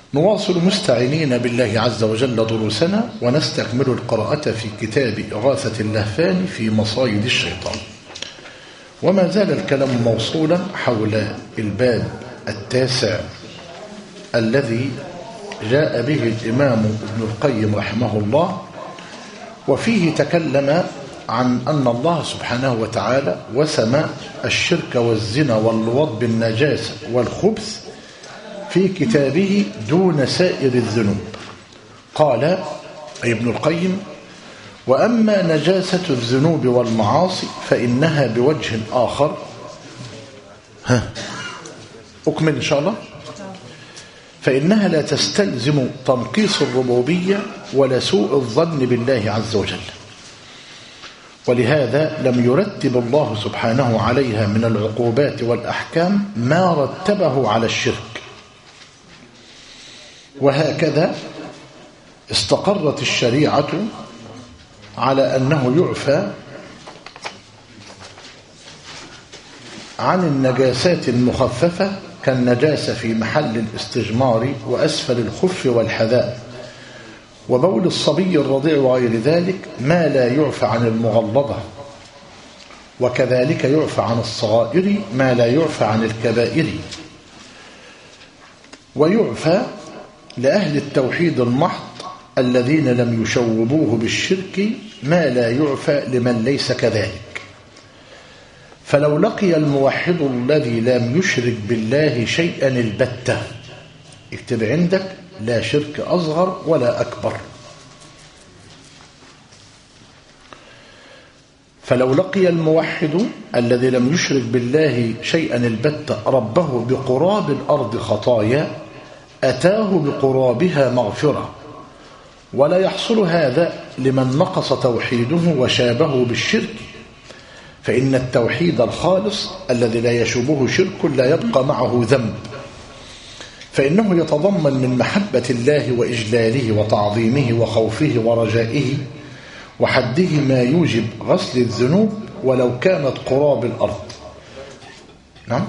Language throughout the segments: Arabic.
نواصل مستعينين بالله عز وجل دروسنا ونستكمل القراءة في كتاب إغاثة اللهفان في مصايد الشيطان. وما زال الكلام موصولا حول الباب التاسع الذي جاء به الإمام ابن القيم رحمه الله، وفيه تكلم عن أن الله سبحانه وتعالى وسم الشرك والزنا واللواط بالنجاسة والخبث في كتابه دون سائر الذنوب. قال أي ابن القيم: وأما نجاسة الذنوب والمعاصي فإنها بوجه آخر. أكمل إن شاء الله. فإنها لا تستلزم تنقيص الربوبية ولا سوء الظن بالله عز وجل، ولهذا لم يرتب الله سبحانه عليها من العقوبات والأحكام ما رتبه على الشرك. وهكذا استقرت الشريعة على أنه يعفى عن النجاسات المخففة كالنجاسة في محل الاستجمار وأسفل الخف والحذاء وبول الصبي الرضيع وغير ذلك، ما لا يعفى عن المغلظة، وكذلك يعفى عن الصغائر ما لا يعفى عن الكبائر، ويعفى لأهل التوحيد المحض الذين لم يشوبوه بالشرك ما لا يعفى لمن ليس كذلك. فلو لقي الموحد الذي لم يشرك بالله شيئا البتة، اكتب عندك: لا شرك أصغر ولا أكبر. فلو لقي الموحد الذي لم يشرك بالله شيئا البتة ربه بقراب الأرض خطايا أتاه بقرابها مغفرة، ولا يحصل هذا لمن نقص توحيده وشابه بالشرك، فإن التوحيد الخالص الذي لا يشوبه شرك لا يبقى معه ذنب، فإنه يتضمن من محبة الله وإجلاله وتعظيمه وخوفه ورجائه وحده ما يوجب غسل الذنوب ولو كانت قراب الأرض. نعم،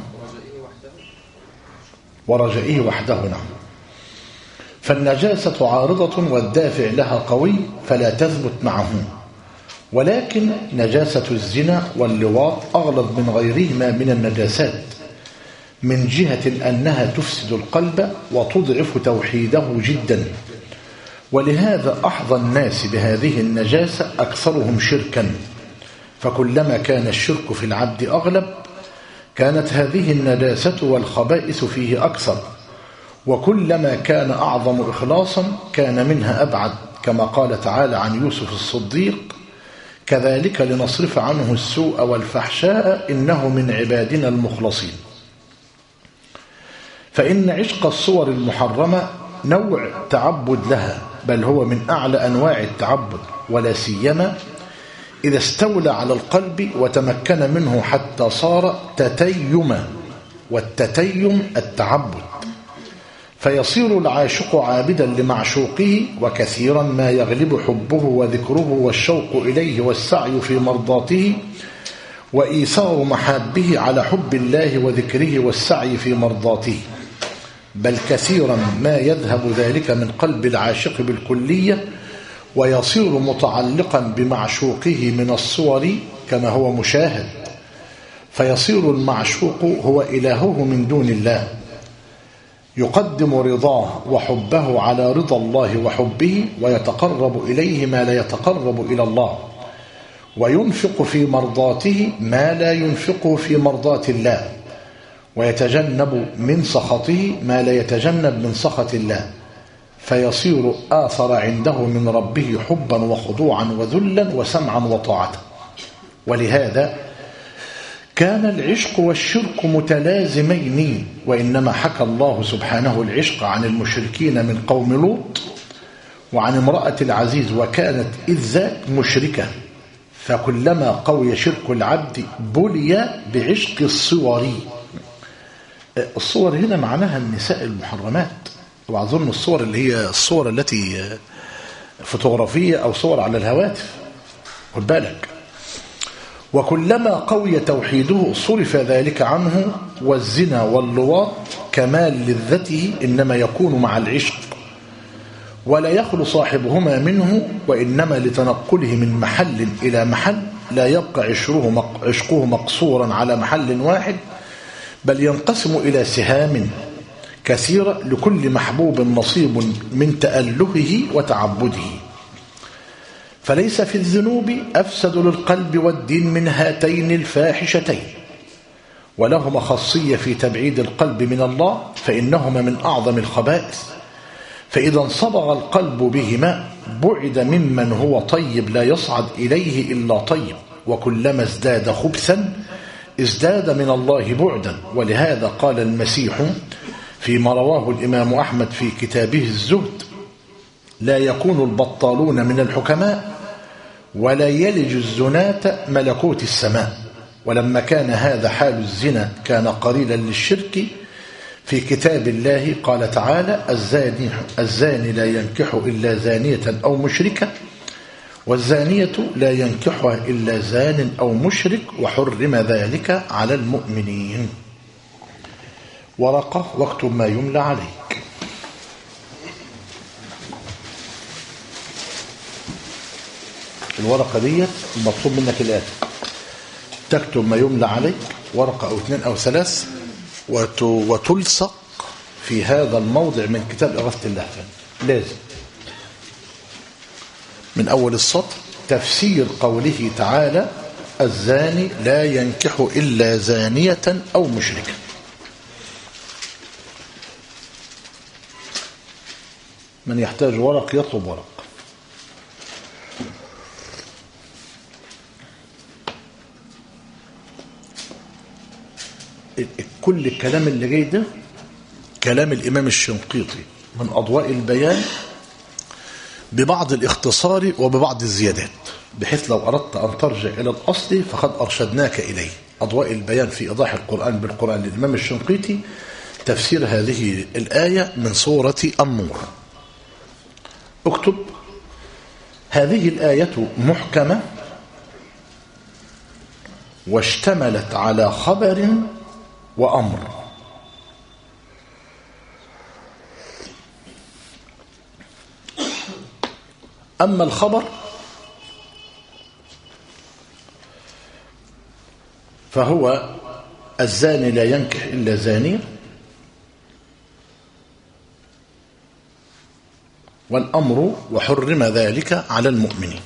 ورجائه وحده. نعم. فالنجاسة عارضة والدافع لها قوي فلا تثبت معه، ولكن نجاسة الزنا واللواط أغلظ من غيرهما من النجاسات من جهة أنها تفسد القلب وتضعف توحيده جدا، ولهذا أحظى الناس بهذه النجاسة أكثرهم شركا، فكلما كان الشرك في العبد أغلب كانت هذه النجاسة والخبائث فيه أكثر، وكلما كان أعظم إخلاصا كان منها أبعد، كما قال تعالى عن يوسف الصديق: كذلك لنصرف عنه السوء والفحشاء إنه من عبادنا المخلصين. فإن عشق الصور المحرمة نوع تعبد لها، بل هو من أعلى أنواع التعبد، ولا سيما إذا استولى على القلب وتمكن منه حتى صار تتيما، والتتيم التعبد، فيصير العاشق عابدا لمعشوقه، وكثيرا ما يغلب حبه وذكره والشوق إليه والسعي في مرضاته وإيثار محابه على حب الله وذكره والسعي في مرضاته، بل كثيرا ما يذهب ذلك من قلب العاشق بالكلية ويصير متعلقا بمعشوقه من الصور كما هو مشاهد، فيصير المعشوق هو إلهه من دون الله، يقدم رضاه وحبه على رضا الله وحبه، ويتقرب إليه ما لا يتقرب إلى الله، وينفق في مرضاته ما لا ينفقه في مرضات الله، ويتجنب من سخطه ما لا يتجنب من سخط الله، فيصير آثر عنده من ربه حبا وخضوعا وذلا وسمعا وطاعة. ولهذا كان العشق والشرك متلازمين، وإنما حكى الله سبحانه العشق عن المشركين من قوم لوط وعن امرأة العزيز، وكانت إذ ذاك مشركة، فكلما قوي شرك العبد بلي بعشق الصور. الصور هنا معناها النساء المحرمات، وأظن الصور اللي هي الصور التي فوتوغرافية أو صور على الهواتف، خد بالك. وكلما قوي توحيده صرف ذلك عنه، والزنا واللواط كمال لذته إنما يكون مع العشق، ولا يخلو صاحبهما منه، وإنما لتنقله من محل إلى محل لا يبقى عشقه مقصورا على محل واحد، بل ينقسم إلى سهام كثيرة لكل محبوب نصيب من تألهه وتعبده. فليس في الذنوب أفسد للقلب والدين من هاتين الفاحشتين، ولهما خاصية في تبعيد القلب من الله، فإنهما من أعظم الخبائث. فإذا انصبغ القلب بهما بعد ممن هو طيب لا يصعد إليه إلا طيب، وكلما ازداد خبثا ازداد من الله بعدا. ولهذا قال المسيح فيما رواه الإمام أحمد في كتابه الزهد: لا يكون البطالون من الحكماء، ولا يلج الزناة ملكوت السماء. ولما كان هذا حال الزنا كان قليلا للشرك، في كتاب الله قال تعالى: الزاني لا ينكح إلا زانية أو مشركة، والزانية لا ينكحها إلا زان أو مشرك، وحرم ذلك على المؤمنين. ورقة واكتب ما يملى عليك. الورقة دي المطلوب منك الآتي: تكتب ما يملى عليك، ورقة أو 2 أو 3، وتلصق في هذا الموضع من كتاب إغاثة اللهفان. لازم من أول السطر تفسير قوله تعالى: الزاني لا ينكح إلا زانية أو مشركة. من يحتاج ورق يطلب ورق. كل الكلام اللي جاي ده كلام الإمام الشنقيطي من أضواء البيان، ببعض الاختصار وببعض الزيادات، بحيث لو أردت أن ترجع إلى الأصل فقد أرشدناك إليه. أضواء البيان في إيضاح القرآن بالقرآن للإمام الشنقيطي، تفسير هذه الآية من سورة النور. اكتب: هذه الآية محكمة، واشتملت على خبر وأمر. أما الخبر فهو: الزاني لا ينكح إلا زانية، والأمر: وحرم ذلك على المؤمنين.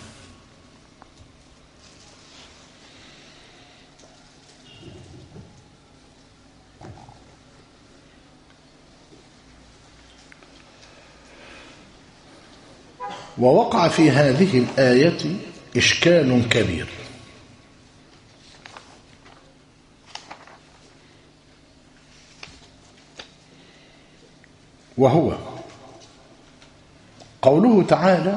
ووقع في هذه الآية إشكال كبير، وهو قوله تعالى: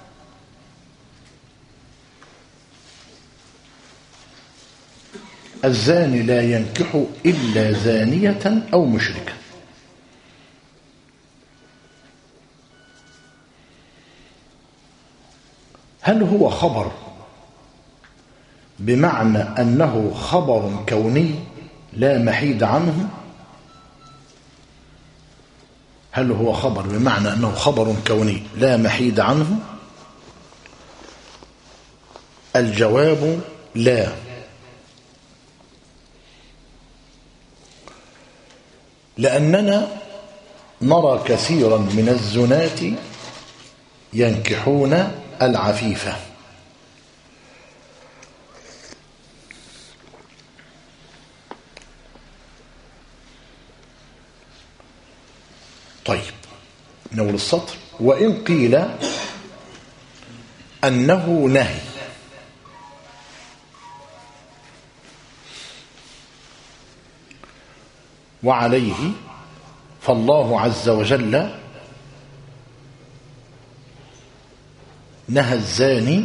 الزاني لا ينكح إلا زانية أو مشركة. هل هو خبر بمعنى أنه خبر كوني لا محيد عنه؟ هل هو خبر بمعنى أنه خبر كوني لا محيد عنه؟ الجواب: لا. لأننا نرى كثيرا من الزناة ينكحون العفيفة. طيب، نقول السطر: وإن قيل أنه نهي، وعليه فالله عز وجل نهى الزاني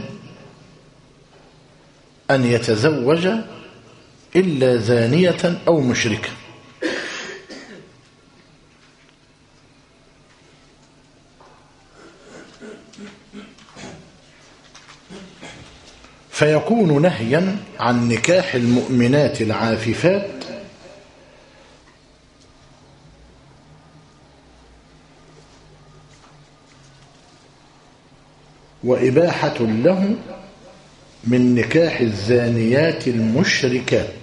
أن يتزوج إلا زانية أو مشركة. فيكون نهيا عن نكاح المؤمنات العاففات وإباحة له من نكاح الزانيات المشركات.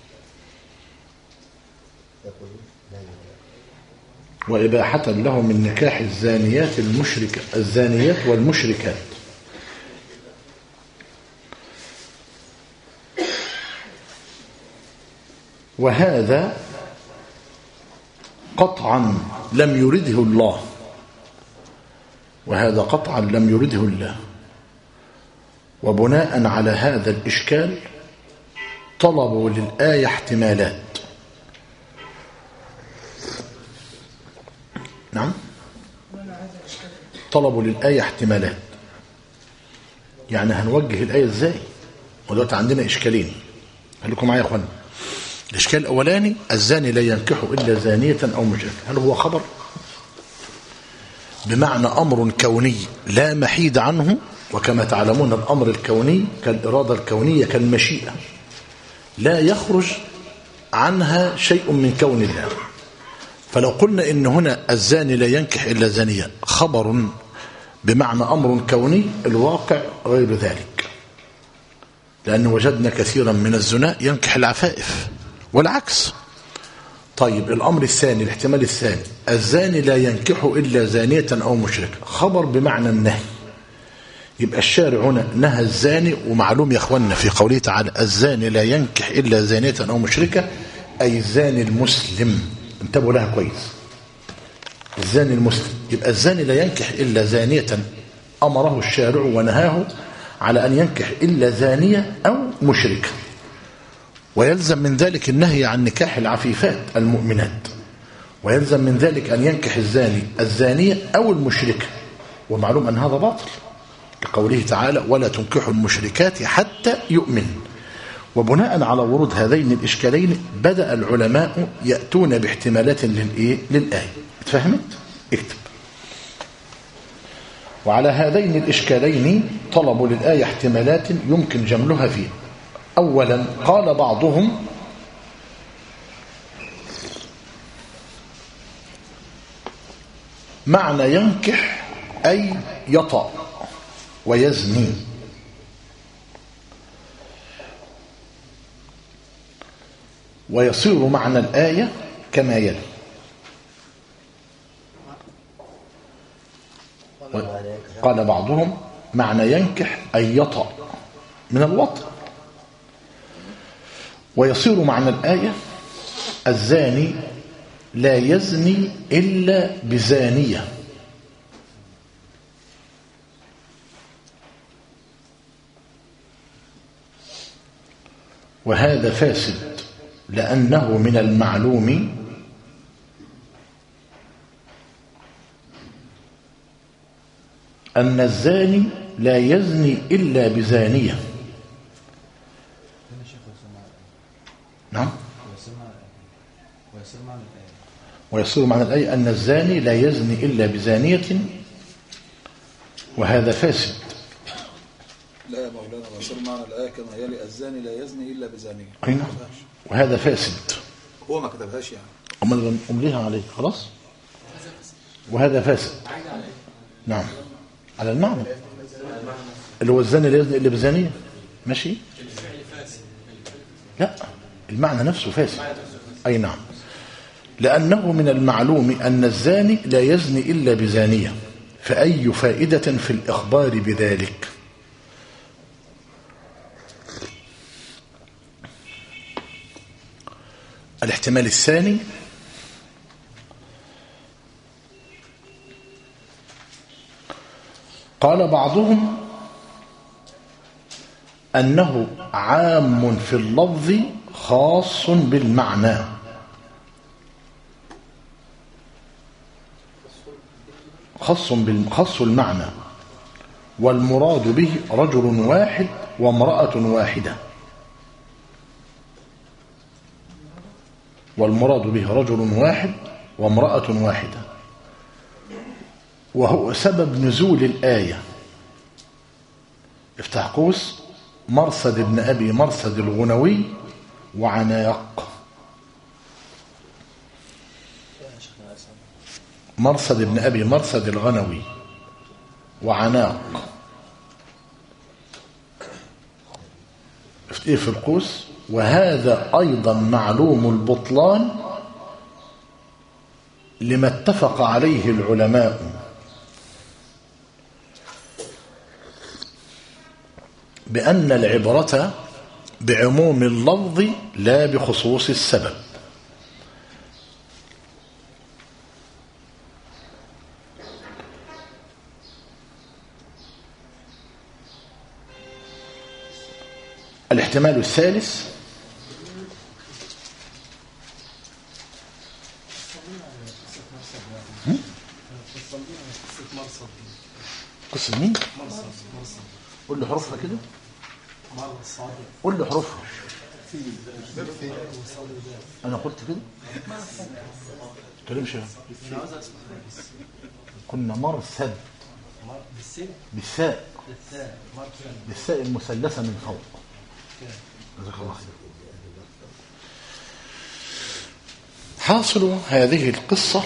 وإباحة له من نكاح الزانيات والمشركات. وهذا قطعا لم يرده الله، وهذا قطعا لم يرده الله. وبناء على هذا الإشكال طلبوا للآية احتمالات. نعم، طلبوا للآية احتمالات. يعني هنوجه الآية ازاي؟ ودلوقتي عندنا إشكالين، خليكم معايا يا اخوانا. الإشكال الأولاني الزاني لا ينكح إلا زانية أو مشركة، هل هو خبر بمعنى أمر كوني لا محيد عنه؟ وكما تعلمون الأمر الكوني كالإرادة الكونية كالمشيئة لا يخرج عنها شيء من كون الله. فلو قلنا إن هنا الزاني لا ينكح إلا زانية خبر بمعنى أمر كوني، الواقع غير ذلك، لأن وجدنا كثيرا من الزنا ينكح العفائف والعكس. طيب الأمر الثاني، الاحتمال الثاني، الزاني لا ينكح إلا زانية أو مشركة، خبر بمعنى النهي. يبقى الشارع هنا نهى الزاني، ومعلوم يا أخوانا في قوله تعالى الزاني لا ينكح إلا زانية أو مشركة، أي الزاني المسلم. انتبهوا لها كويس، الزاني المسلم. يبقى الزاني لا ينكح إلا زانية أمره الشارع ونهاه على أن ينكح إلا زانية أو مشركة، ويلزم من ذلك النهي عن نكاح العفيفات المؤمنات، ويلزم من ذلك أن ينكح الزاني الزانية أو المشركة، ومعلوم أن هذا باطل لقوله تعالى ولا تنكحوا المشركات حتى يؤمن. وبناء على ورود هذين الإشكالين بدأ العلماء يأتون باحتمالات للآية. اتفهمت؟ اكتب. وعلى هذين الإشكالين طلبوا للآية احتمالات يمكن جملها فيه. أولا قال بعضهم معنى ينكح أي يطأ ويزني، ويصير معنى الآية كما يلي. قال بعضهم معنى ينكح أي يطأ من الوطء، ويصير معنى الآية الزاني لا يزني إلا بزانية. وهذا فاسد، لأنه من المعلوم أن الزاني لا يزني إلا بزانية. نعم، ويصير معنى الآية أن الزاني لا يزني إلا بزانية، وهذا فاسد. لا يا مولانا، ويصير معنى الآية كما يلي الزاني لا يزني إلا بزانية. أي نعم، وهذا فاسد. هو ما كتبهاش يعني، أمال أمليها عليه خلاص. وهذا فاسد. نعم، على المعنى اللي هو الزاني لا يزني إلا بزانية. ماشي، لا المعنى نفسه فاسد. أي نعم، لأنه من المعلوم أن الزاني لا يزني إلا بزانية، فأي فائدة في الإخبار بذلك؟ الاحتمال الثاني قال بعضهم أنه عام في اللفظ خاص بالمعنى، خاص المعنى، والمراد به رجل واحد وامرأة واحدة. والمراد به رجل واحد وامرأة واحدة، وهو سبب نزول الآية. افتح قوس مرصد ابن أبي مرصد الغنوي وعناق. مرصد ابن أبي مرصد الغنوي وعناق إيه في القوس؟ وهذا أيضا معلوم البطلان لما اتفق عليه العلماء بأن العبرة بعموم اللفظ لا بخصوص السبب. الاحتمال الثالث قصة مين؟ قول لي حروفها كده، قول لي حروفها. أنا قلت كده تكلمش كنا مرصد بالثاء المثلثة من فوق. جزاك الله خير. حاصل هذه القصة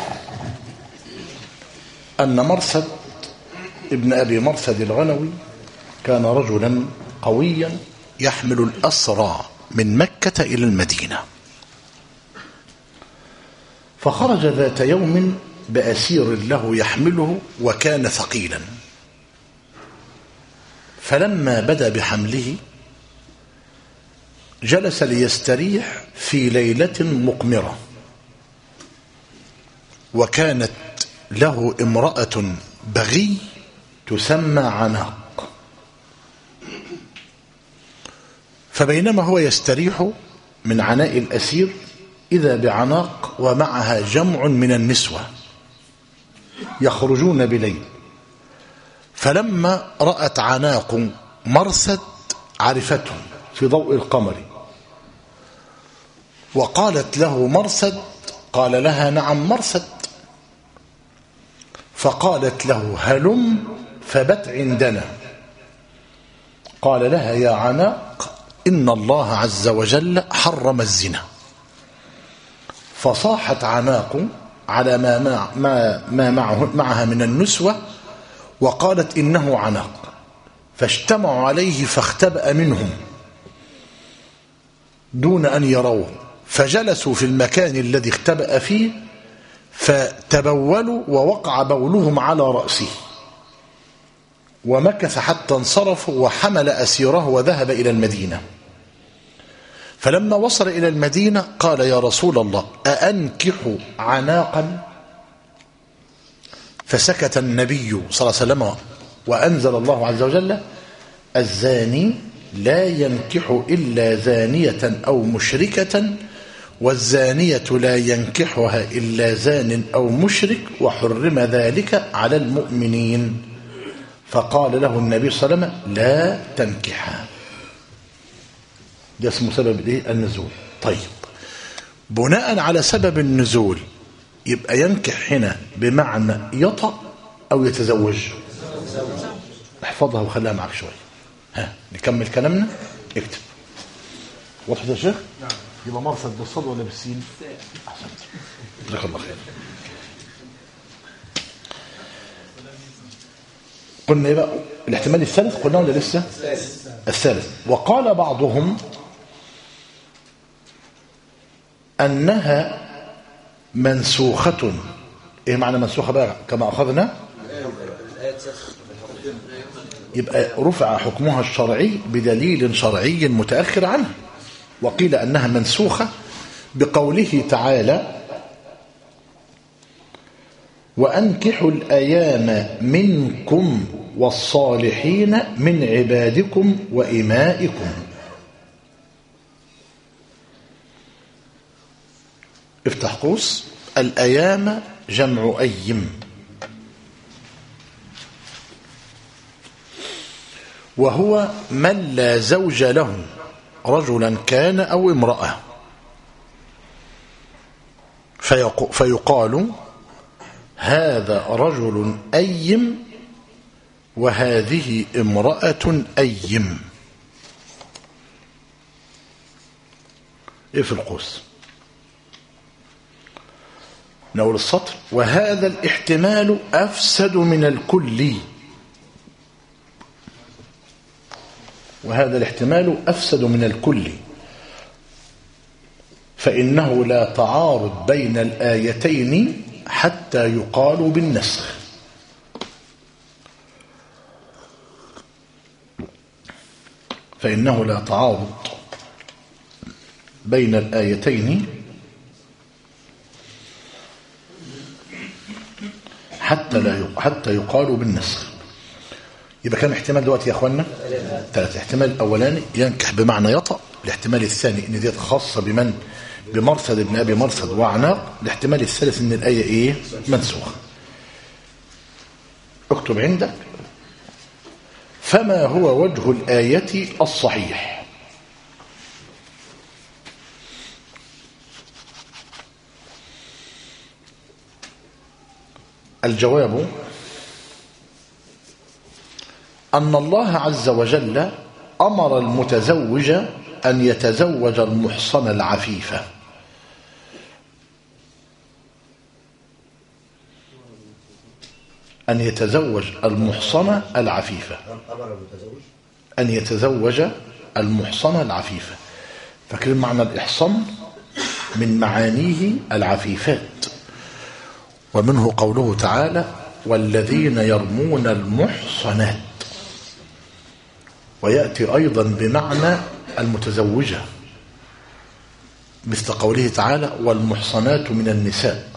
أن مرصد ابن أبي مرصد الغنوي كان رجلا قويا يحمل الأسرى من مكة إلى المدينة، فخرج ذات يوم بأسير له يحمله وكان ثقيلا، فلما بدأ بحمله جلس ليستريح في ليلة مقمرة، وكانت له امرأة بغي تسمى عناق، فبينما هو يستريح من عناء الأسير إذا بعناق ومعها جمع من النسوة يخرجون بليل، فلما رأت عناق مرصد عرفتهم في ضوء القمر، وقالت له مرصد، قال لها نعم مرصد، فقالت له هلم فبت عندنا. قال لها يا عناق إن الله عز وجل حرم الزنا. فصاحت عناق على ما معها من النسوة وقالت إنه عناق، فاجتمعوا عليه فاختبأ منهم دون أن يروه، فجلسوا في المكان الذي اختبأ فيه فتبولوا ووقع بولهم على رأسه، ومكث حتى انصرفوا وحمل أسيره وذهب إلى المدينة. فلما وصل إلى المدينة قال يا رسول الله أأنكح عناقا؟ فسكت النبي صلى الله عليه وسلم وأنزل الله عز وجل الزاني لا ينكح إلا زانية أو مشركة والزانية لا ينكحها إلا زان أو مشرك وحرم ذلك على المؤمنين. فقال له النبي صلى الله عليه وسلم لا تنكحها. ده اسمه سبب النزول. طيب بناء على سبب النزول يبقى ينكح هنا بمعنى يطأ أو يتزوج. احفظها وخليها معك شوية. ها نكمل كلامنا. اكتب. وضحت يا شيخ؟ نعم. يبقى مرصد بالصاد ولا بالسين؟ احسنت. جزاك الله خير. قلنا ايه بقى الاحتمال الثالث؟ قلنا ولا لسه؟ الثالث. وقال بعضهم انها منسوخة. ايه معنى منسوخة بقى كما اخذنا؟ يبقى رفع حكمها الشرعي بدليل شرعي متأخر عنه. وقيل أنها منسوخة بقوله تعالى وأنكحوا الأيام منكم والصالحين من عبادكم وإمائكم. افتح قوس. الأيام جمع أيم، وهو من لا زوج له رجلا كان أو امرأة، فيقال هذا رجل أيم وهذه امرأة أيم. ايه في القوس؟ نقول السطر وهذا الاحتمال أفسد من الكلي. وهذا الاحتمال أفسد من الكل، فإنه لا تعارض بين الآيتين حتى يقال بالنسخ. فإنه لا تعارض بين الآيتين حتى يقال بالنسخ. يبقى كم احتمال دلوقتي يا أخوانا؟ 3. احتمال الأولاني ينكح بمعنى يطأ. الاحتمال الثاني ان دي خاصة بمن؟ بمرصد ابن أبي مرصد وعناق. الاحتمال الثالث ان الآية ايه؟ منسوخة. اكتب عندك: فما هو وجه الآية الصحيح؟ الجواب أن الله عز وجل أمر المتزوج أن يتزوج المحصن العفيفة، أن يتزوج المحصنة العفيفة، أن يتزوج المحصنة العفيفة. فاكرين معنى الإحصان؟ من معانيه العفيفات، ومنه قوله تعالى: والذين يرمون المحصنات. ويأتي أيضا بمعنى المتزوجة، مثل قوله تعالى: والمحصنات من النساء.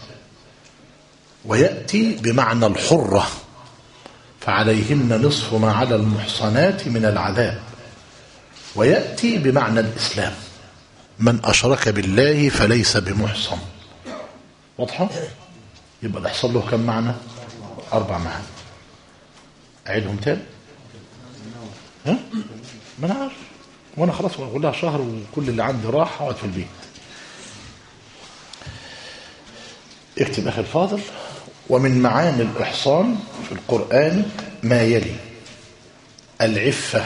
ويأتي بمعنى الحرة، فعليهن نصف ما على المحصنات من العذاب. ويأتي بمعنى الإسلام: من أشرك بالله فليس بمحصن. واضحة؟ يبقى يحصل له كم معنى؟ 4 معاني. أعيدهم تاني؟ ها؟ ما أنا عارف، وأنا خلاص أقول لها شهر وكل اللي عندي راح أقعد في البيت. اكتب أخي الفاضل: ومن معاني الإحصان في القرآن ما يلي: العفة،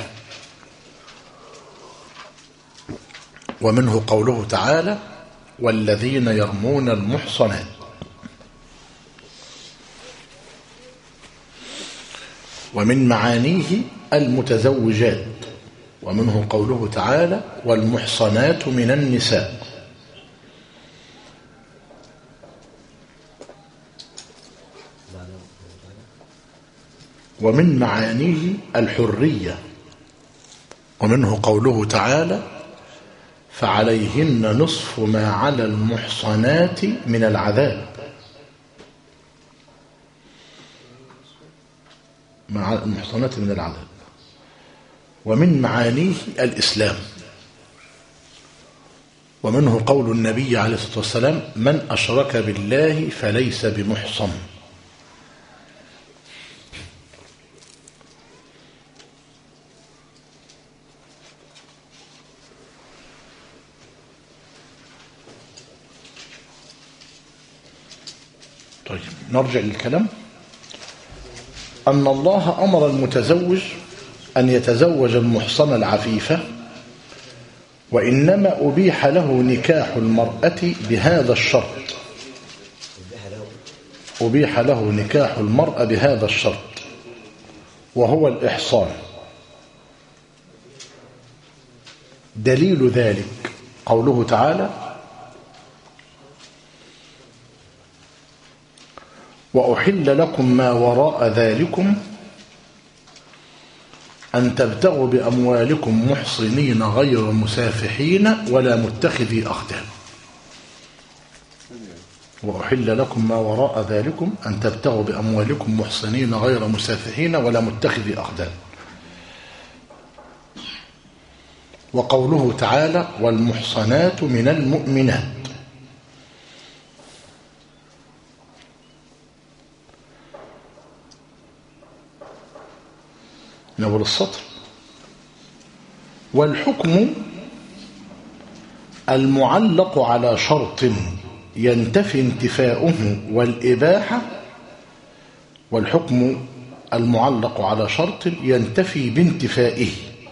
ومنه قوله تعالى: والذين يرمون المحصنات. ومن معانيه المتزوجات، ومنه قوله تعالى: والمحصنات من النساء. ومن معانيه الحرية، ومنه قوله تعالى: فعليهن نصف ما على المحصنات من العذاب. مع المحصنات من العذاب. ومن معانيه الإسلام، ومنه قول النبي عليه الصلاة والسلام: من أشرك بالله فليس بمحصن. طيب نرجع للكلام. أن الله أمر المتزوج أن يتزوج المحصنة العفيفة، وإنما أبيح له نكاح المرأة بهذا الشرط. أبيح له نكاح المرأة بهذا الشرط، وهو الإحصان. دليل ذلك قوله تعالى: وأحل لكم ما وراء ذلكم أن تبتغوا بأموالكم محصنين غير مسافحين ولا متخذي أخدان. وأحل لكم ما وراء ذلكم أن تبتغوا بأموالكم محصنين غير مسافحين ولا متخذي أخدان. وقوله تعالى: والمحصنات من المؤمنات. نقول السطر: والحكم المعلق على شرط ينتفي انتفاؤه والإباحة. والحكم المعلق على شرط ينتفي بانتفائه.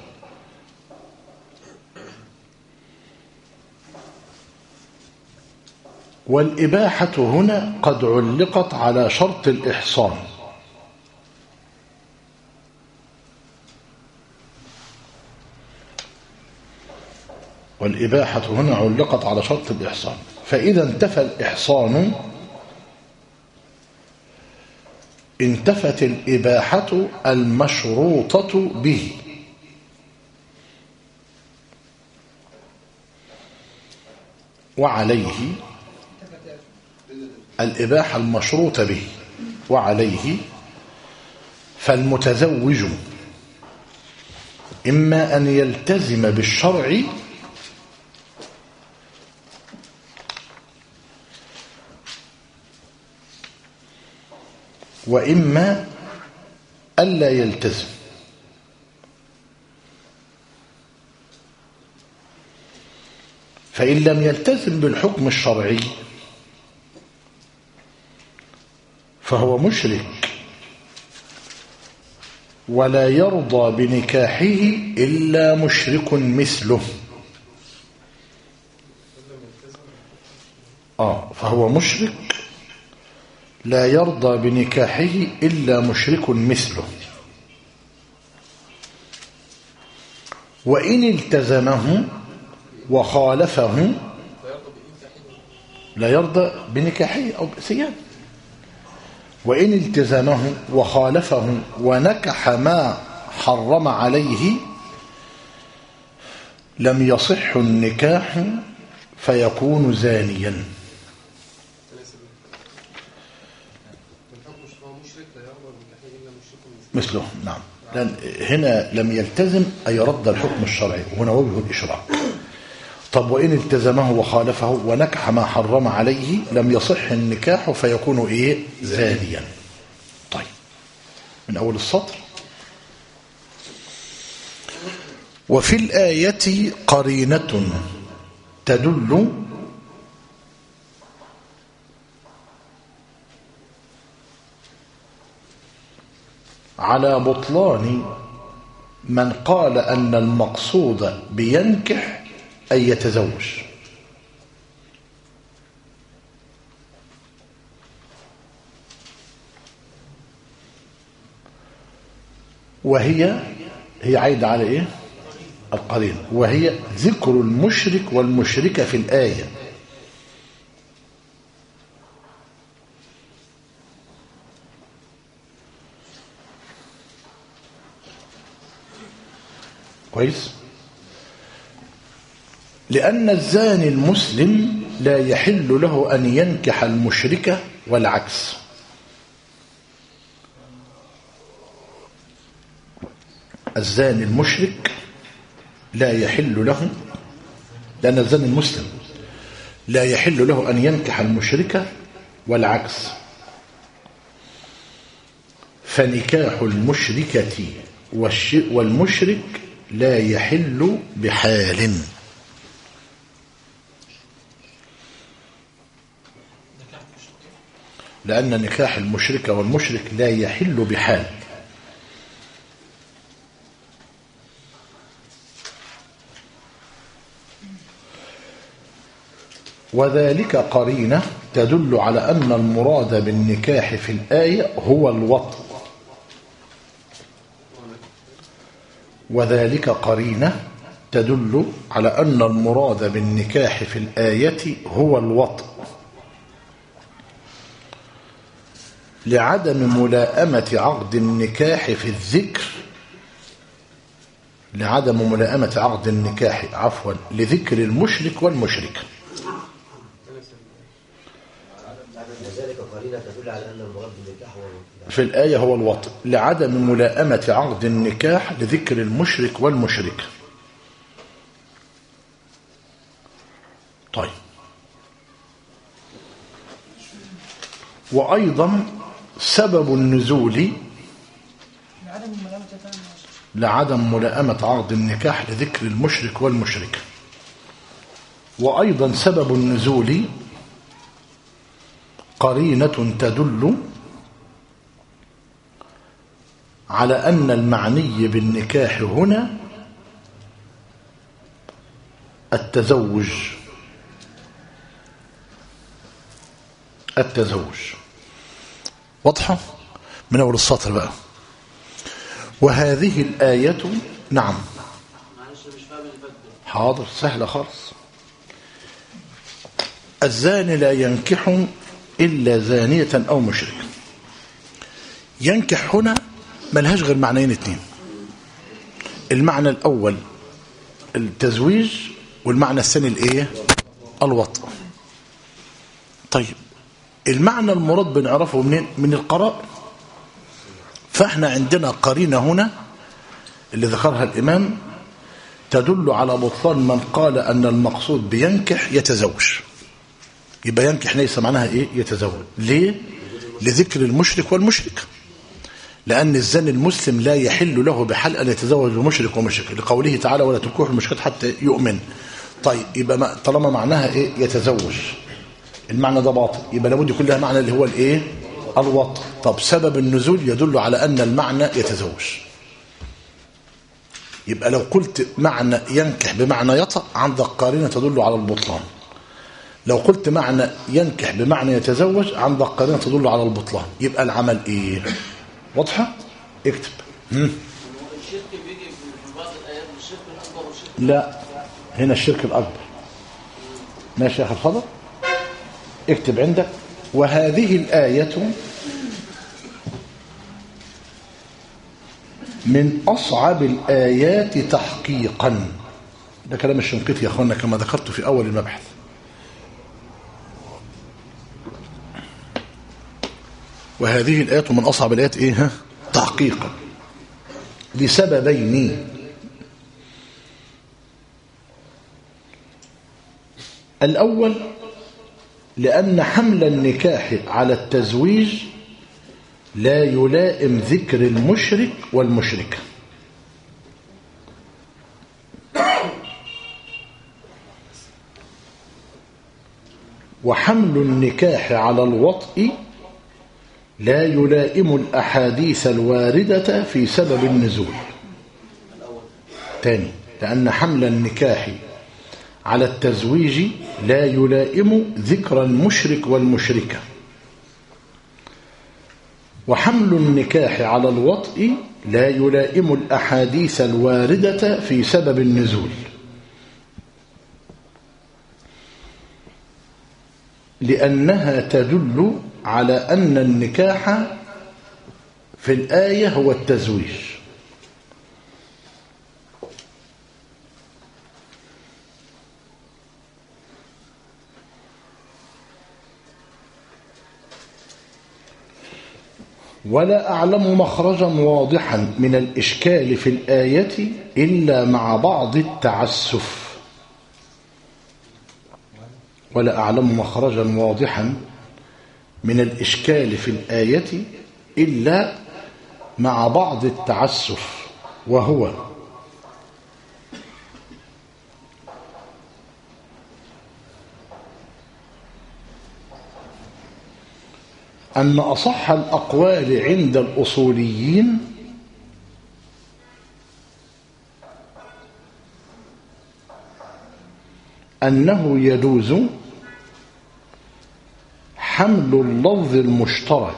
والإباحة هنا قد علقت على شرط والإباحة هنا علقت على شرط الإحصان. فإذا انتفى الإحصان انتفت الإباحة المشروطة به. وعليه الإباحة المشروطة به وعليه فالمتزوج إما أن يلتزم بالشرع وإما ألا يلتزم. فإن لم يلتزم بالحكم الشرعي فهو مشرك ولا يرضى بنكاحه إلا مشرك مثله. فهو مشرك لا يرضى بنكاحه إلا مشرك مثله. وإن التزمه وخالفه لا يرضى بنكاحه أو بسيان. وإن التزمه وخالفه ونكح ما حرم عليه لم يصح النكاح فيكون زانيا. مثله. نعم. لأن هنا لم يلتزم أي رد الحكم الشرعي وهنا وجه الإشراك. طب وإن التزمه وخالفه ونكح ما حرم عليه لم يصح النكاح فيكون زانيا. طيب من أول السطر. وفي الآية قرينة تدل على بطلان من قال أن المقصود بينكح أن يتزوج. وهي عايدة على إيه؟ القرين. وهي ذكر المشرك والمشركة في الآية. كويس؟ لأن الزاني المسلم لا يحل له أن ينكح المشركة والعكس. الزاني المشرك لا يحل له، لأن الزاني المسلم لا يحل له أن ينكح المشركة والعكس. فنكاح المشركة والمشرك لا يحل بحال. لأن نكاح المشركة والمشرك لا يحل بحال. وذلك قرينة تدل على أن المراد بالنكاح في الآية هو الوطء. وذلك قرينة تدل على أن المراد بالنكاح في الآية هو الوطء لعدم ملائمة عقد النكاح في الذكر لذكر المشرك والمشركة. وذلك قرينة تدل على أن المراد بالنكاح في الآية هو الوطء لعدم ملائمة عقد النكاح لذكر المشرك والمشركة. طيب. وأيضا سبب النزول لعدم ملائمة عقد النكاح لذكر المشرك والمشركة. وأيضا سبب النزول قرينة تدل على أن المعني بالنكاح هنا التزوج. واضحة من أول السطر بقى. وهذه الآية. نعم. حاضر، سهلة خالص. الزاني لا ينكح إلا زانية أو مشركة. ينكح هنا ملهاش غير معنيين اتنين. المعنى الأول التزويج، والمعنى الثاني الايه؟ الوطء. طيب المعنى المراد بنعرفه منين؟ من القرائن. فاحنا عندنا قرينة هنا اللي ذكرها الإمام تدل على بطلان من قال أن المقصود بينكح يتزوج. يبقى ينكح ليس معناها ايه؟ يتزوج. ليه؟ لذكر المشرك والمشركة، لأن الزاني المسلم لا يحل له بحال أن يتزوج بمشرك ومشرك، لقوله تعالى ولا تنكحوا المشركات حتى يؤمن. طيب يبقى طالما معناها ايه؟ يتزوج، المعنى ده باطل، يبقى لابد يكون لها معنى اللي هو الايه؟ الوطء. طب سبب النزول يدل على أن المعنى يتزوج. يبقى لو قلت معنى ينكح بمعنى يطأ عندك قارنة تدل على البطلان. لو قلت معنى ينكح بمعنى يتزوج عندك قارنة تدل على البطلان. يبقى العمل ايه؟ واضحة؟ اكتب. الشرك بيجي في بعض الآيات الشرك الأكبر والشرك. لا، هنا الشرك الأكبر. ماشي يا أخي الفضل؟ اكتب عندك وهذه الآية من أصعب الآيات تحقيقا. ده كلام الشنقيطي يا أخوانا كما ذكرت في أول المبحث. وهذه الآية من أصعب الآيات إيه؟ تحقيقا، لسببين. الأول لأن حمل النكاح على التزويج لا يلائم ذكر المشرك والمشركة. وحمل النكاح على الوطء لا يلائم الأحاديث الواردة في سبب النزول. ثاني لأن حمل النكاح على التزويج لا يلائم ذكر المشرك والمشركة. وحمل النكاح على الوطء لا يلائم الأحاديث الواردة في سبب النزول، لأنها تدل على أن النكاح في الآية هو التزويج. ولا أعلم مخرجا واضحا من الإشكال في الآية إلا مع بعض التعسف. ولا أعلم مخرجا واضحا من الإشكال في الآية إلا مع بعض التعسف، وهو أن أصح الأقوال عند الأصوليين أنه يجوز حمل اللفظ المشترك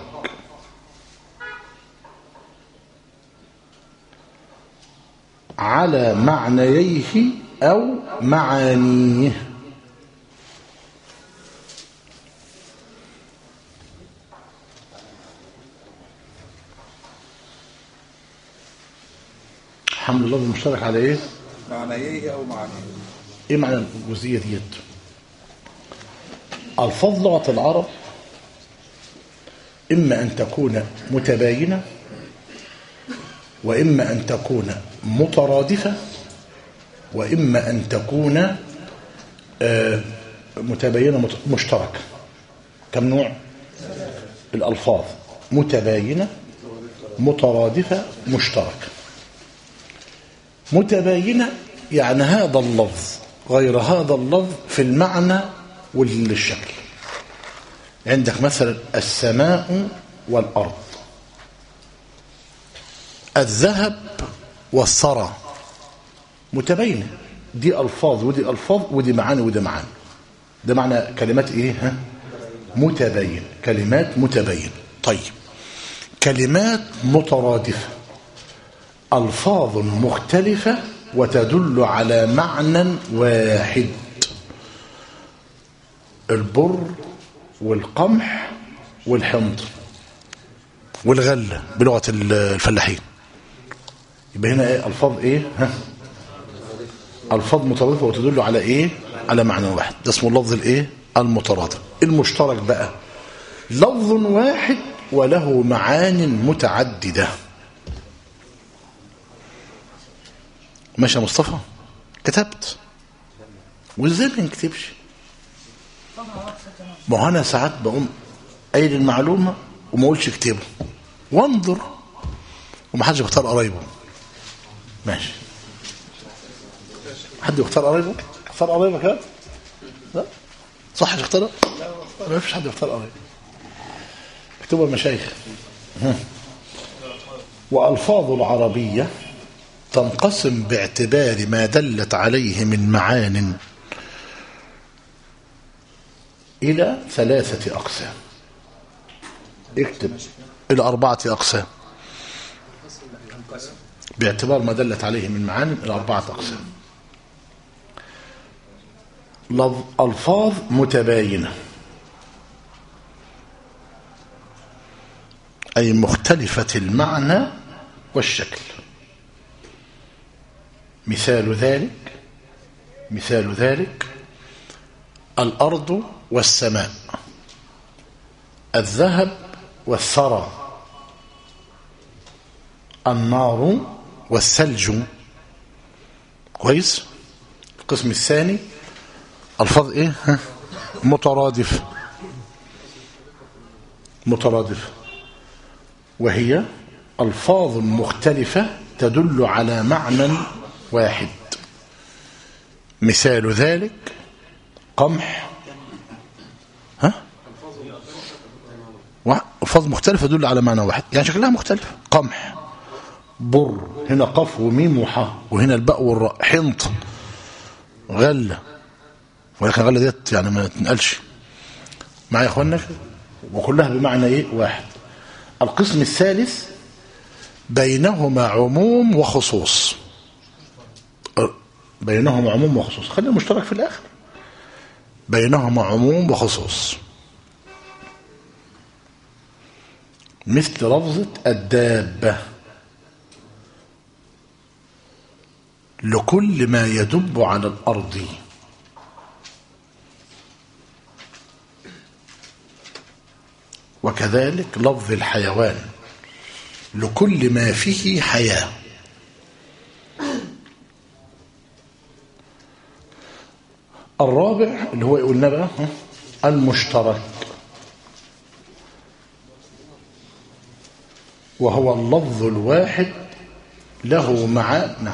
على معنييه أو معانيه. حمل اللفظ المشترك على ايه؟ معنييه او معانيه. ايه معنى الجزئيه ديت؟ الفاظ لغه العرب اما ان تكون متباينه واما ان تكون مترادفه واما ان تكون متباينه مشتركه. كم نوع الالفاظ؟ متباينه، مترادفه، مشتركه. متباينة يعني هذا اللفظ غير هذا اللفظ في المعنى والشكل. عندك مثلا السماء والأرض، الذهب والثرى، متباينة. دي ألفاظ ودي ألفاظ ودي معاني ودي معاني. ده معنى كلمات إيه؟ متباين، كلمات متباين. طيب كلمات مترادفة، ألفاظ مختلفة وتدل على معنى واحد. البر والقمح والحنطة والغلة بلغة الفلاحين. يبقى هنا ايه الفاظ ايه الفاظ مترادفة وتدل على ايه على معنى واحد. ده اسمه اللفظ الايه المترادف. المشترك بقى لفظ واحد وله معان متعددة. ماشي يا مصطفى؟ كتبت وازاي ما نكتبش؟ ما هو انا ساعات بقوم قايل المعلومه وما اقولش اكتبه وانظر ومحدش يختار قرايبه. ماشي، حد يختار قرايبه؟ اختار قرايبك هات. لا صح يختار؟ ما فيش حد يختار قرايبه. اكتبوا المشايخ. والفاظ العربيه تنقسم باعتبار ما دلت عليه من معان إلى 3 أقسام. اكتب إلى 4 أقسام باعتبار ما دلت عليه من معان إلى 4 أقسام. ألفاظ متباينة أي مختلفة المعنى والشكل. مثال ذلك الأرض والسماء، الذهب والثرى، النار والثلج. كويس. القسم الثاني الفاظ ايه مترادف وهي الفاظ مختلفة تدل على معنى واحد. مثال ذلك قمح ألفاظ مختلفة تدل على معنى واحد، يعني شكلها مختلف. قمح، بر، هنا قف وميم وحاء وهنا الباء والراء. حنط، غلة، ولكن غلة ديت يعني ما تنقلش معايا يا اخوانا، وكلها بمعنى ايه واحد. القسم الثالث بينهما عموم وخصوص. خلينا مشترك في الآخر. بينهما عموم وخصوص، مثل لفظة الدابة لكل ما يدب على الأرض. وكذلك لفظ الحيوان لكل ما فيه حياة. الرابع اللي هو يقولنا بقى المشترك، وهو اللفظ الواحد له معاني.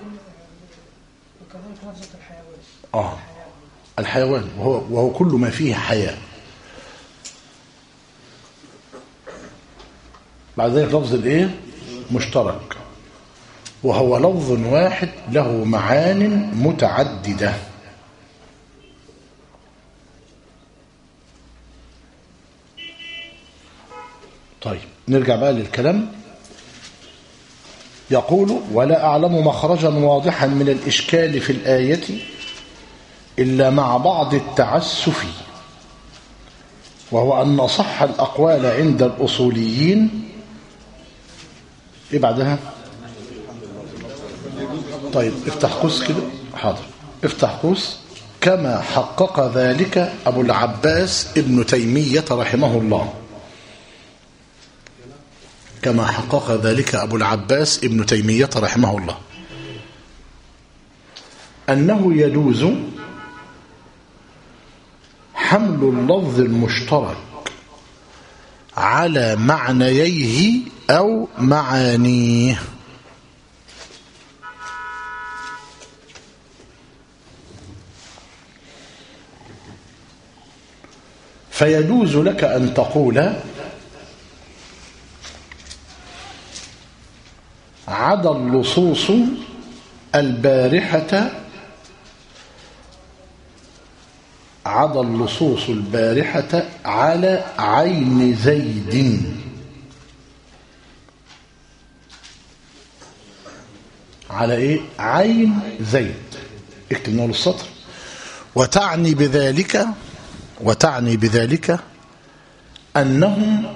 الحيوان وهو كل ما فيه حياة. بعد ذلك لفظ الايه مشترك، وهو لفظ واحد له معان متعددة. طيب نرجع بقى للكلام. يقول: ولا أعلم مخرجا واضحا من الإشكال في الآية إلا مع بعض التعسف، وهو أن صح الأقوال عند الأصوليين. إيه بعدها؟ طيب افتح قوس كده. حاضر، افتح قوس. كما حقق ذلك أبو العباس ابن تيمية رحمه الله. كما حقق ذلك أبو العباس ابن تيمية رحمه الله أنه يجوز حمل اللفظ المشترك على معنييه أو معانيه. فيجوز لك أن تقول: عدا اللصوص البارحة على عين زيد. على إيه؟ عين زيد. اكتب من أول السطر. وتعني بذلك أنهم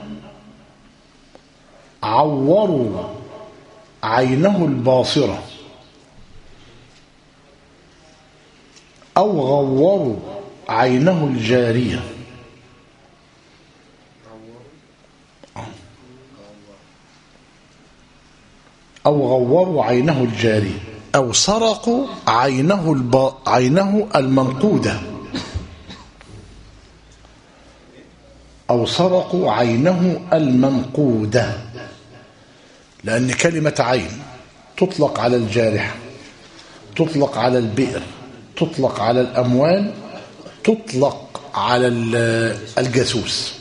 عوروا عينه الباصرة أو غوروا عينه الجارية أو سرقوا عينه المنقودة لأن كلمة عين تطلق على الجارحة، تطلق على البئر، تطلق على الأموال، تطلق على الجاسوس.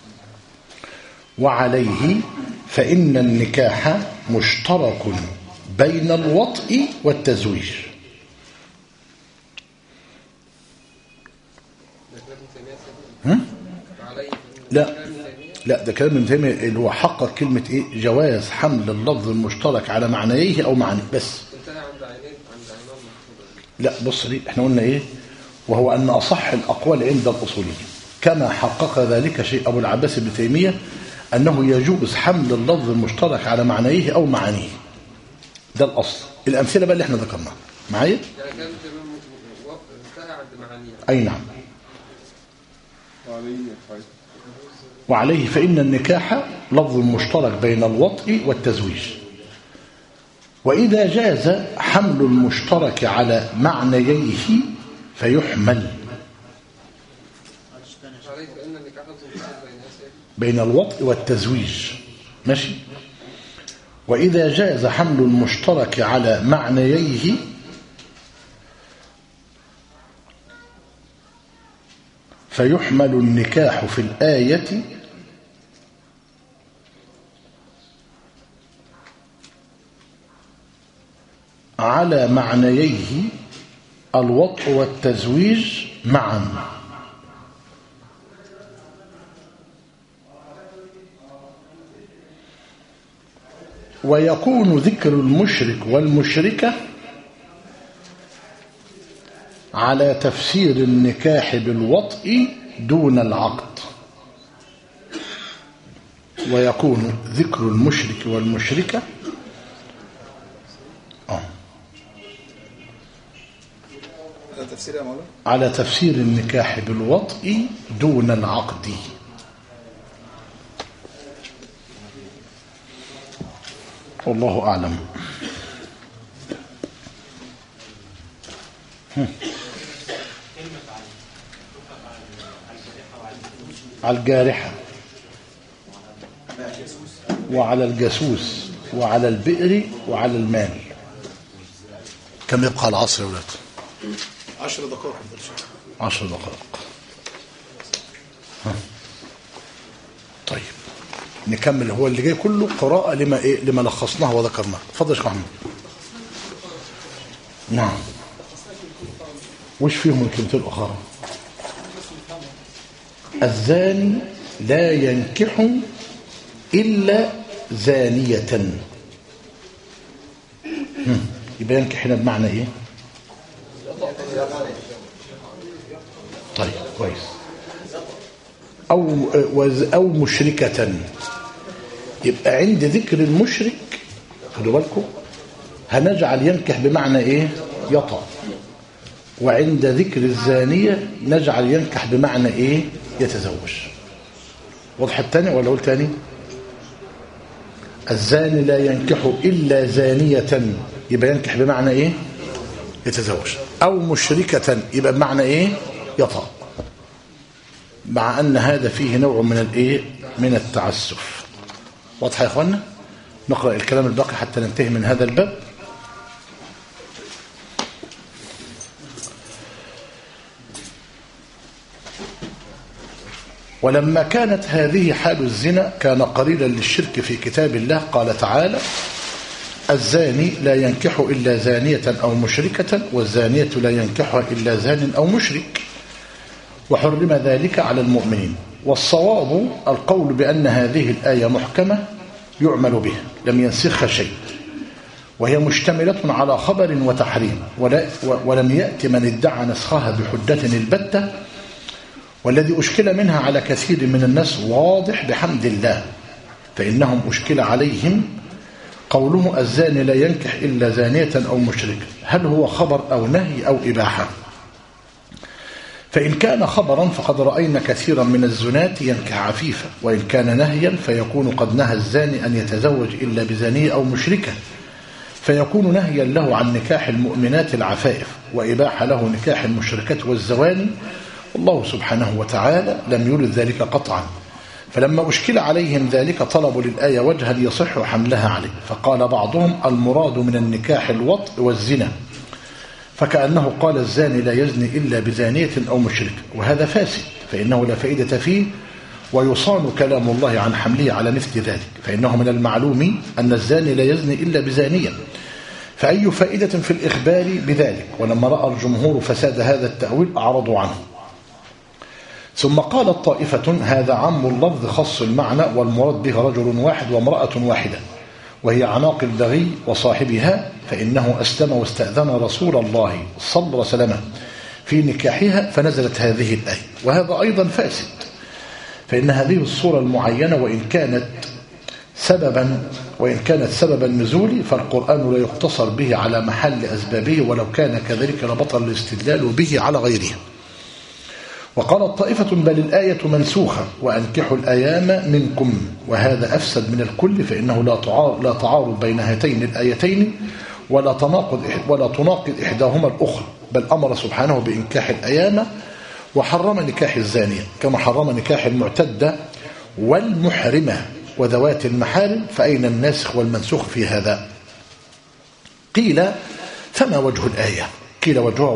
وعليه فإن النكاح مشترك بين الوطء والتزويج. لا ده كلام ابن تيمية اللي هو حقق كلمة ايه؟ جواز حمل اللفظ المشترك على معنيه او معنيه بس. لا بص لي احنا قلنا ايه؟ وهو ان اصح الاقوال عند الاصوليين كما حقق ذلك شيء ابو العباس ابن تيمية انه يجوز حمل اللفظ المشترك على معنيه او معانيه. ده الاصل. الامثله بقى اللي احنا ذكرناها معايا؟ اي نعم. وعليه فإن النكاح لفظ مشترك بين الوطء والتزويج. وإذا جاز حمل المشترك على معنييه فيحمل بين الوطء والتزويج. ماشي. وإذا جاز حمل المشترك على معنييه فيحمل النكاح في الآية على معنييه الوطء والتزويج معا. ويكون ذكر المشرك والمشركة على تفسير النكاح بالوطء دون العقد. ويكون ذكر المشرك والمشركة على تفسير النكاح بالوطء دون العقد. والله أعلم. على الجارحة وعلى الجاسوس وعلى البئر وعلى المال. كم يبقى العصر يا ولاد؟ 10 دقائق. 10 دقائق. طيب نكمل. هو اللي جاي كله قراءة لما لخصناه وذكرناه. اتفضل يا شيخ محمد. نعم. وش فيهم الكلمتين الأخرى؟ الزاني لا ينكح إلا زانية. يبقى ينكح هنا بمعنى إيه؟ طيب كويس. أو مشركة. يبقى عند ذكر المشرك خدوا بالكم هنجعل ينكح بمعنى إيه؟ يطأ. وعند ذكر الزانية نجعل ينكح بمعنى إيه؟ يتزوج. واضح الثاني ولا أقول ثاني؟ الزاني لا ينكح إلا زانية يبقى ينكح بمعنى إيه؟ يتزوج. أو مشركة يبقى بمعنى إيه؟ يطأ. مع أن هذا فيه نوع من الإيه؟ من التعسف. واضح يا إخوانا؟ نقرأ الكلام الباقي حتى ننتهي من هذا الباب. ولما كانت هذه حال الزنا كان قليلا للشرك في كتاب الله. قال تعالى: الزاني لا ينكح إلا زانية أو مشركة والزانية لا ينكحها إلا زان أو مشرك وحرم ذلك على المؤمنين. والصواب القول بأن هذه الآية محكمة يعمل بها لم ينسخها شيء. وهي مشتملة على خبر وتحريم، ولم يأت من ادعى نسخها بحجة البتة، والذي أشكل منها على كثير من الناس واضح بحمد الله، فإنهم أشكل عليهم قوله الزاني لا ينكح إلا زانية أو مشركة، هل هو خبر أو نهي أو إباحة؟ فإن كان خبرا فقد رأينا كثيرا من الزنات ينكح عفيفة، وإن كان نهيا فيكون قد نهى الزاني أن يتزوج إلا بزانية أو مشركة، فيكون نهيا له عن نكاح المؤمنات العفائف، وإباحة له نكاح المشركات والزواني، والله سبحانه وتعالى لم يرد ذلك قطعا. فلما أشكل عليهم ذلك طلبوا للآية وجها يصح حملها عليه، فقال بعضهم المراد من النكاح الوطء والزنا، فكأنه قال الزاني لا يزني إلا بزانية أو مشرك، وهذا فاسد، فإنه لا فائدة فيه، ويصان كلام الله عن حمله على مثل ذلك، فإنه من المعلوم أن الزاني لا يزني إلا بزانية، فأي فائدة في الإخبار بذلك؟ ولما رأى الجمهور فساد هذا التأويل أعرضوا عنه. ثم قالت طائفة هذا عام اللفظ خص المعنى، والمراد به رجل واحد وامرأة واحدة، وهي عناق البغي وصاحبها، فإنه أسلم واستأذن رسول الله صلى الله عليه وسلم في نكاحها، فنزلت هذه الآية. وهذا أيضا فاسد، فإن هذه الصورة المعينة وإن كانت سببا نزولي، فالقرآن لا يقتصر به على محل أسبابه، ولو كان كذلك لبطل الاستدلال به على غيره. وقالت طائفة بل الآية منسوخة وأنكحوا الأيام منكم، وهذا أفسد من الكل، فإنه لا تعارض بين هاتين الآيتين ولا تناقض إحداهما الأخرى، بل أمر سبحانه بإنكاح الأيام وحرم نكاح الزانية، كما حرم نكاح المعتدة والمحرمة وذوات المحارم، فأين الناسخ والمنسوخ في هذا؟ قيل فما وجه الآية؟ قيل وجهها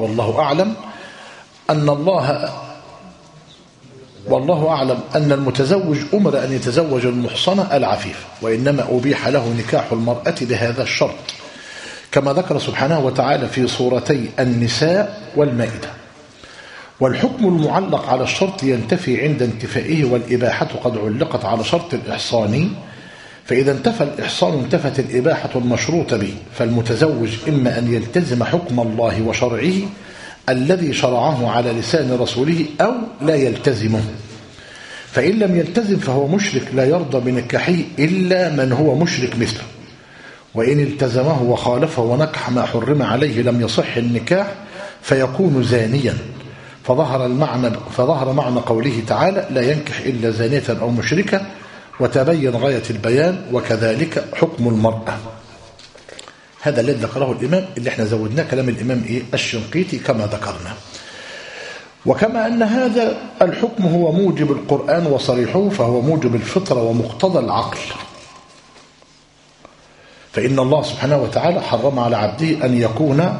والله أعلم أن المتزوج أمر أن يتزوج المحصنة العفيف، وإنما أبيح له نكاح المرأة بهذا الشرط، كما ذكر سبحانه وتعالى في سورتي النساء والمائدة. والحكم المعلق على الشرط ينتفي عند انتفائه، والإباحة قد علقت على شرط الإحصان، فإذا انتفى الإحصان انتفت الإباحة المشروط به، فالمتزوج إما أن يلتزم حكم الله وشرعه الذي شرعه على لسان رسوله أو لا يلتزمه، فإن لم يلتزم فهو مشرك لا يرضى بنكاحه إلا من هو مشرك مثله، وإن التزمه وخالفه ونكح ما حرم عليه لم يصح النكاح فيكون زانيا. فظهر معنى قوله تعالى لا ينكح إلا زانية أو مشركة، وتبين غاية البيان، وكذلك حكم المرأة. هذا الذي ذكره الإمام، اللي احنا زودناه كلام الإمام الشنقيطي كما ذكرنا. وكما أن هذا الحكم هو موجب القرآن وصريحه، فهو موجب الفطرة ومقتضى العقل، فإن الله سبحانه وتعالى حرم على عبده أن يكون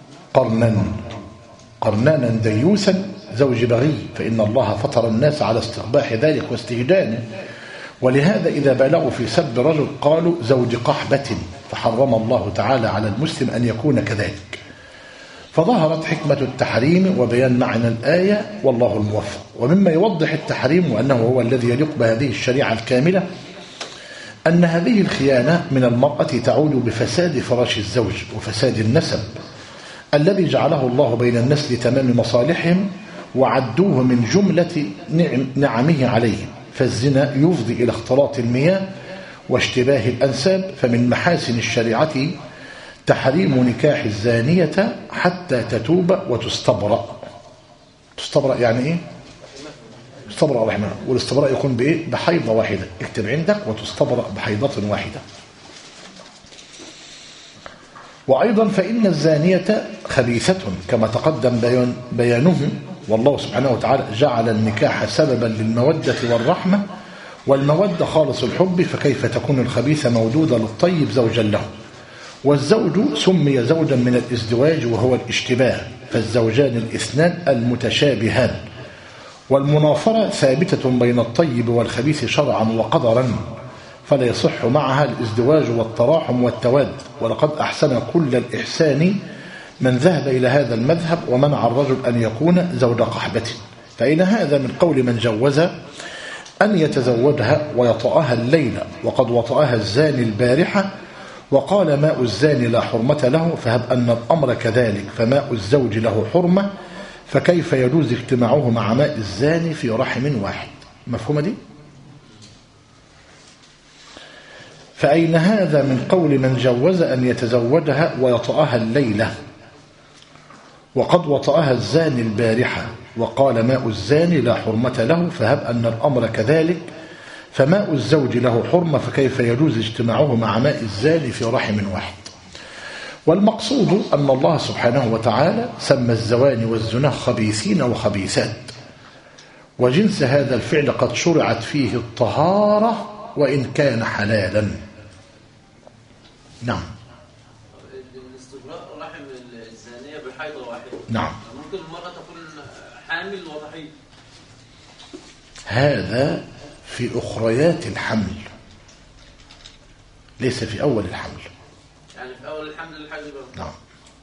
قرنانا ديوثا زوج بغي، فإن الله فطر الناس على استقباح ذلك واستهجانه، ولهذا إذا بالغوا في سب رجل قالوا زوج قحبة، فحرم الله تعالى على المسلم أن يكون كذلك. فظهرت حكمة التحريم وبيان معنى الآية، والله الموفق. ومما يوضح التحريم وأنه هو الذي يليق بهذه الشريعة الكاملة أن هذه الخيانة من المرأة تعود بفساد فراش الزوج وفساد النسب الذي جعله الله بين الناس لتمام مصالحهم، وعدوه من جملة نعمه عليهم. فالزنا يفضي إلى اختلاط المياه واشتباه الأنساب، فمن محاسن الشريعة تحريم نكاح الزانية حتى تتوب وتستبرأ. تستبرأ يعني إيه؟ تستبرأ رحمه، والاستبراء يكون بإيه؟ بحيضة واحدة، اكتب عندك وتستبرأ بحيضة واحدة. وأيضا فإن الزانية خبيثة كما تقدم بيانه، والله سبحانه وتعالى جعل النكاح سببا للمودة والرحمة، والمودة خالص الحب، فكيف تكون الخبيثة مودودة للطيب زوجا له؟ والزوج سمي زوجا من الازدواج وهو الاشتباه، فالزوجان الاثنان المتشابهان، والمنافرة ثابتة بين الطيب والخبيث شرعا وقدرا، فلا يصح معها الازدواج والتراحم والتواد. ولقد أحسن كل الإحسان من ذهب إلى هذا المذهب ومنع الرجل أن يكون زوج قحبة. فإن هذا من قول من جوز أن يتزوجها ويطأها الليلة، وقد وطأها الزاني البارحة وقال ماء الزاني لا حرمة له، فهب أن الأمر كذلك فماء الزوج له حرمة، فكيف يجوز اجتماعه مع ماء الزاني في رحم واحد؟ مفهومة دي؟ فأين هذا من قول من جوز أن يتزوجها ويطأها الليلة وقد وطأها الزاني البارحة، وقال ماء الزاني لا حرمة له، فهب أن الأمر كذلك فماء الزوج له حرمة، فكيف يجوز اجتماعه مع ماء الزاني في رحم واحد؟ والمقصود أن الله سبحانه وتعالى سمى الزواني والزنا خبيثين وخبيثات، وجنس هذا الفعل قد شرعت فيه الطهارة وإن كان حلالا. نعم. الاستبراء رحم الزانية بحيضة واحدة. نعم. ممكن المرأة تكون حامل وضحية. هذا في أخريات الحمل، ليس في أول الحمل. يعني في أول الحمل الحاجة. نعم.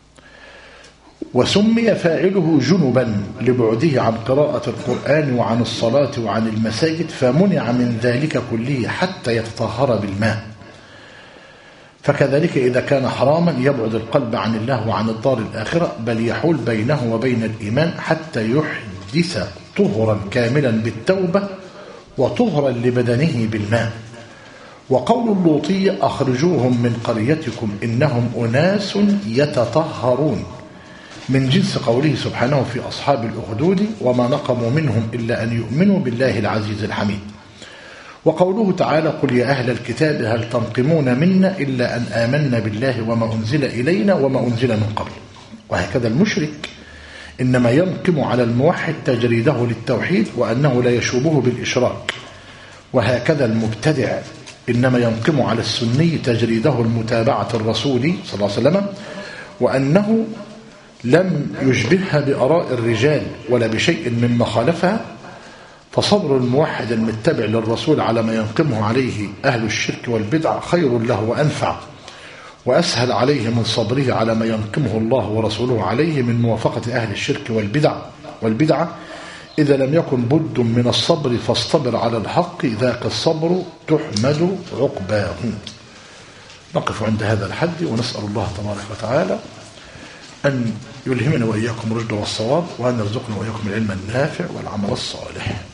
وسمي فاعله جنبا لبعده عن قراءة القرآن وعن الصلاة وعن المساجد، فمنع من ذلك كله حتى يتطهر بالماء. فكذلك إذا كان حراما يبعد القلب عن الله وعن الدار الآخرة، بل يحول بينه وبين الإيمان حتى يحدث طهرا كاملا بالتوبة وطهرا لبدنه بالماء. وقول اللوطي أخرجوهم من قريتكم إنهم أناس يتطهرون، من جنس قوله سبحانه في أصحاب الأخدود وما نقموا منهم إلا أن يؤمنوا بالله العزيز الحميد. وقوله تعالى قل يا أهل الكتاب هل تنقمون منا إلا أن آمنا بالله وما أنزل إلينا وما أنزل من قبل. وهكذا المشرك إنما ينقم على الموحد تجريده للتوحيد وأنه لا يشوبه بالإشراك، وهكذا المبتدع إنما ينقم على السني تجريده المتابعة الرسول صلى الله عليه وسلم، وأنه لم يشبهها بآراء الرجال ولا بشيء مما خالفها. فصبر الموحد المتبع للرسول على ما ينقمه عليه أهل الشرك والبدع خير له وأنفع وأسهل عليه من صبره على ما ينقمه الله ورسوله عليه من موافقة أهل الشرك والبدعة إذا لم يكن بد من الصبر فاصطبر على الحق ذاك الصبر تحمد عقباه. نقف عند هذا الحد ونسأل الله تبارك وتعالى أن يلهمنا وإياكم الرشد والصواب، وأن يرزقنا وإياكم العلم النافع والعمل الصالح.